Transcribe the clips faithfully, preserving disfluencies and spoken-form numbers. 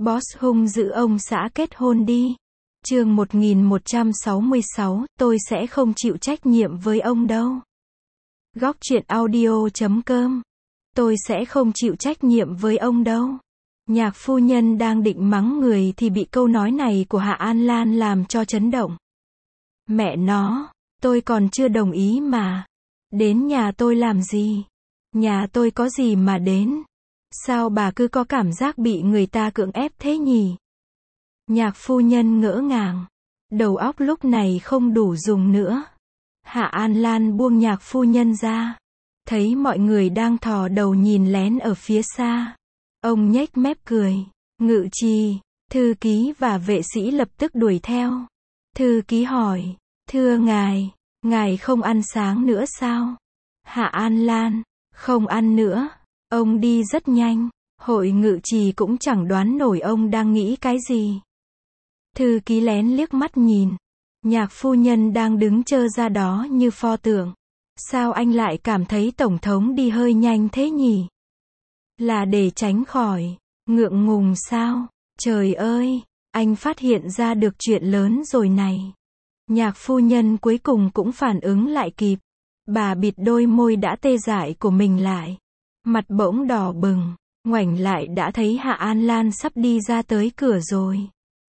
Boss hung dữ ông xã kết hôn đi. Chương một nghìn một trăm sáu mươi sáu, tôi sẽ không chịu trách nhiệm với ông đâu. Góc truyện audio chấm com. Tôi sẽ không chịu trách nhiệm với ông đâu. Nhạc phu nhân đang định mắng người thì bị câu nói này của Hạ An Lan làm cho chấn động. Mẹ nó, tôi còn chưa đồng ý mà. Đến nhà tôi làm gì? Nhà tôi có gì mà đến? Sao bà cứ có cảm giác bị người ta cưỡng ép thế nhỉ? Nhạc phu nhân ngỡ ngàng. Đầu óc lúc này không đủ dùng nữa. Hạ An Lan buông nhạc phu nhân ra. Thấy mọi người đang thò đầu nhìn lén ở phía xa. Ông nhếch mép cười. Ngự trì, thư ký và vệ sĩ lập tức đuổi theo. Thư ký hỏi, thưa ngài, ngài không ăn sáng nữa sao? Hạ An Lan, không ăn nữa. Ông đi rất nhanh. Hội ngự trì cũng chẳng đoán nổi ông đang nghĩ cái gì. Thư ký lén liếc mắt nhìn. Nhạc phu nhân đang đứng trơ ra đó như pho tượng. Sao anh lại cảm thấy tổng thống đi hơi nhanh thế nhỉ? Là để tránh khỏi ngượng ngùng sao? Trời ơi, anh phát hiện ra được chuyện lớn rồi này. Nhạc phu nhân cuối cùng cũng phản ứng lại kịp. Bà bịt đôi môi đã tê dại của mình lại. Mặt bỗng đỏ bừng, ngoảnh lại đã thấy Hạ An Lan sắp đi ra tới cửa rồi.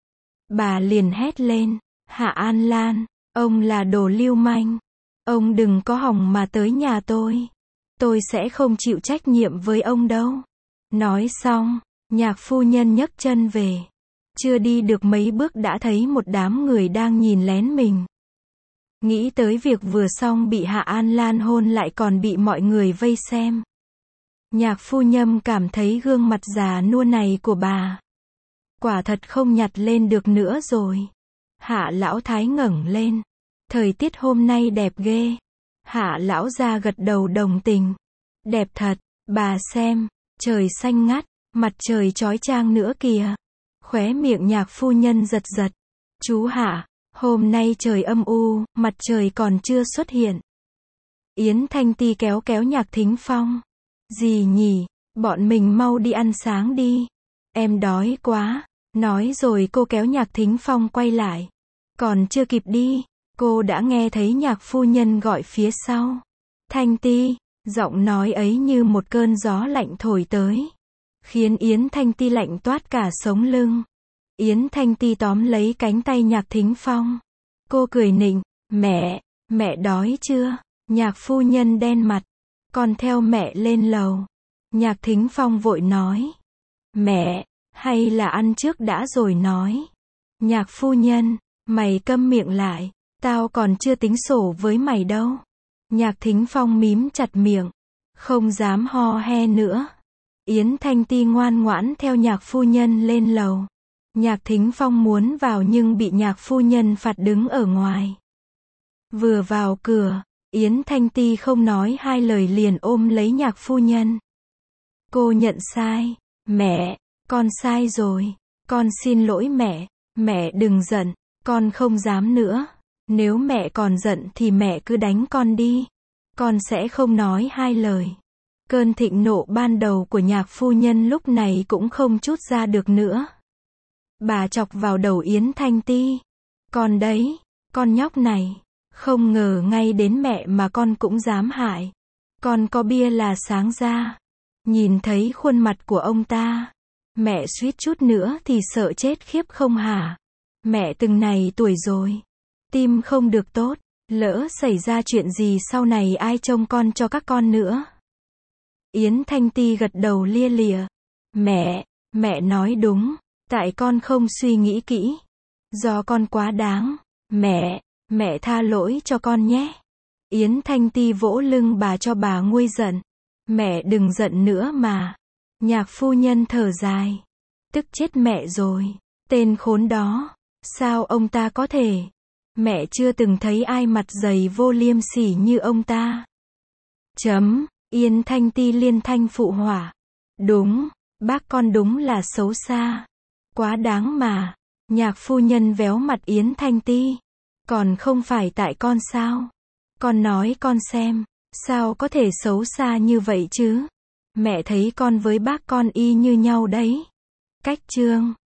Bà liền hét lên, Hạ An Lan, ông là đồ lưu manh. Ông đừng có hòng mà tới nhà tôi. Tôi sẽ không chịu trách nhiệm với ông đâu. Nói xong, nhạc phu nhân nhấc chân về. Chưa đi được mấy bước đã thấy một đám người đang nhìn lén mình. Nghĩ tới việc vừa xong bị Hạ An Lan hôn lại còn bị mọi người vây xem. Nhạc phu nhân cảm thấy gương mặt già nua này của bà quả thật không nhặt lên được nữa rồi. Hạ lão thái ngẩng lên. Thời tiết hôm nay đẹp ghê. Hạ lão gia gật đầu đồng tình. Đẹp thật, bà xem, trời xanh ngắt, mặt trời chói chang nữa kìa. Khóe miệng nhạc phu nhân giật giật. Chú Hạ, hôm nay trời âm u, mặt trời còn chưa xuất hiện. Yến Thanh Ti kéo kéo Nhạc Thính Phong. Gì nhỉ, bọn mình mau đi ăn sáng đi. Em đói quá. Nói rồi cô kéo Nhạc Thính Phong quay lại. Còn chưa kịp đi, cô đã nghe thấy nhạc phu nhân gọi phía sau. Thanh Ti, giọng nói ấy như một cơn gió lạnh thổi tới. Khiến Yến Thanh Ti lạnh toát cả sống lưng. Yến Thanh Ti tóm lấy cánh tay Nhạc Thính Phong. Cô cười nịnh, mẹ, mẹ đói chưa? Nhạc phu nhân đen mặt. Con theo mẹ lên lầu. Nhạc Thính Phong vội nói. Mẹ, hay là ăn trước đã rồi nói. Nhạc phu nhân, mày câm miệng lại. Tao còn chưa tính sổ với mày đâu. Nhạc Thính Phong mím chặt miệng. Không dám ho he nữa. Yến Thanh Ti ngoan ngoãn theo nhạc phu nhân lên lầu. Nhạc Thính Phong muốn vào nhưng bị nhạc phu nhân phạt đứng ở ngoài. Vừa vào cửa, Yến Thanh Ti không nói hai lời liền ôm lấy nhạc phu nhân. Cô nhận sai. Mẹ, con sai rồi. Con xin lỗi mẹ. Mẹ đừng giận. Con không dám nữa. Nếu mẹ còn giận thì mẹ cứ đánh con đi. Con sẽ không nói hai lời. Cơn thịnh nộ ban đầu của nhạc phu nhân lúc này cũng không trút ra được nữa. Bà chọc vào đầu Yến Thanh Ti. Con đấy, con nhóc này. Không ngờ ngay đến mẹ mà con cũng dám hại. Con có bia là sáng ra. Nhìn thấy khuôn mặt của ông ta. Mẹ suýt chút nữa thì sợ chết khiếp không hả? Mẹ từng này tuổi rồi. Tim không được tốt. Lỡ xảy ra chuyện gì sau này ai trông con cho các con nữa? Yến Thanh Ti gật đầu lia lịa. Mẹ, mẹ nói đúng. Tại con không suy nghĩ kỹ. Do con quá đáng. Mẹ, mẹ tha lỗi cho con nhé. Yến Thanh Ti vỗ lưng bà cho bà nguôi giận. Mẹ đừng giận nữa mà. Nhạc phu nhân thở dài. Tức chết mẹ rồi. Tên khốn đó. Sao ông ta có thể? Mẹ chưa từng thấy ai mặt dày vô liêm sỉ như ông ta. Chấm. Yến Thanh Ti liên thanh phụ họa. Đúng, bác con đúng là xấu xa. Quá đáng mà. Nhạc phu nhân véo mặt Yến Thanh Ti. Còn không phải tại con sao? Con nói con xem. Sao có thể xấu xa như vậy chứ? Mẹ thấy con với bác con y như nhau đấy. Cách chương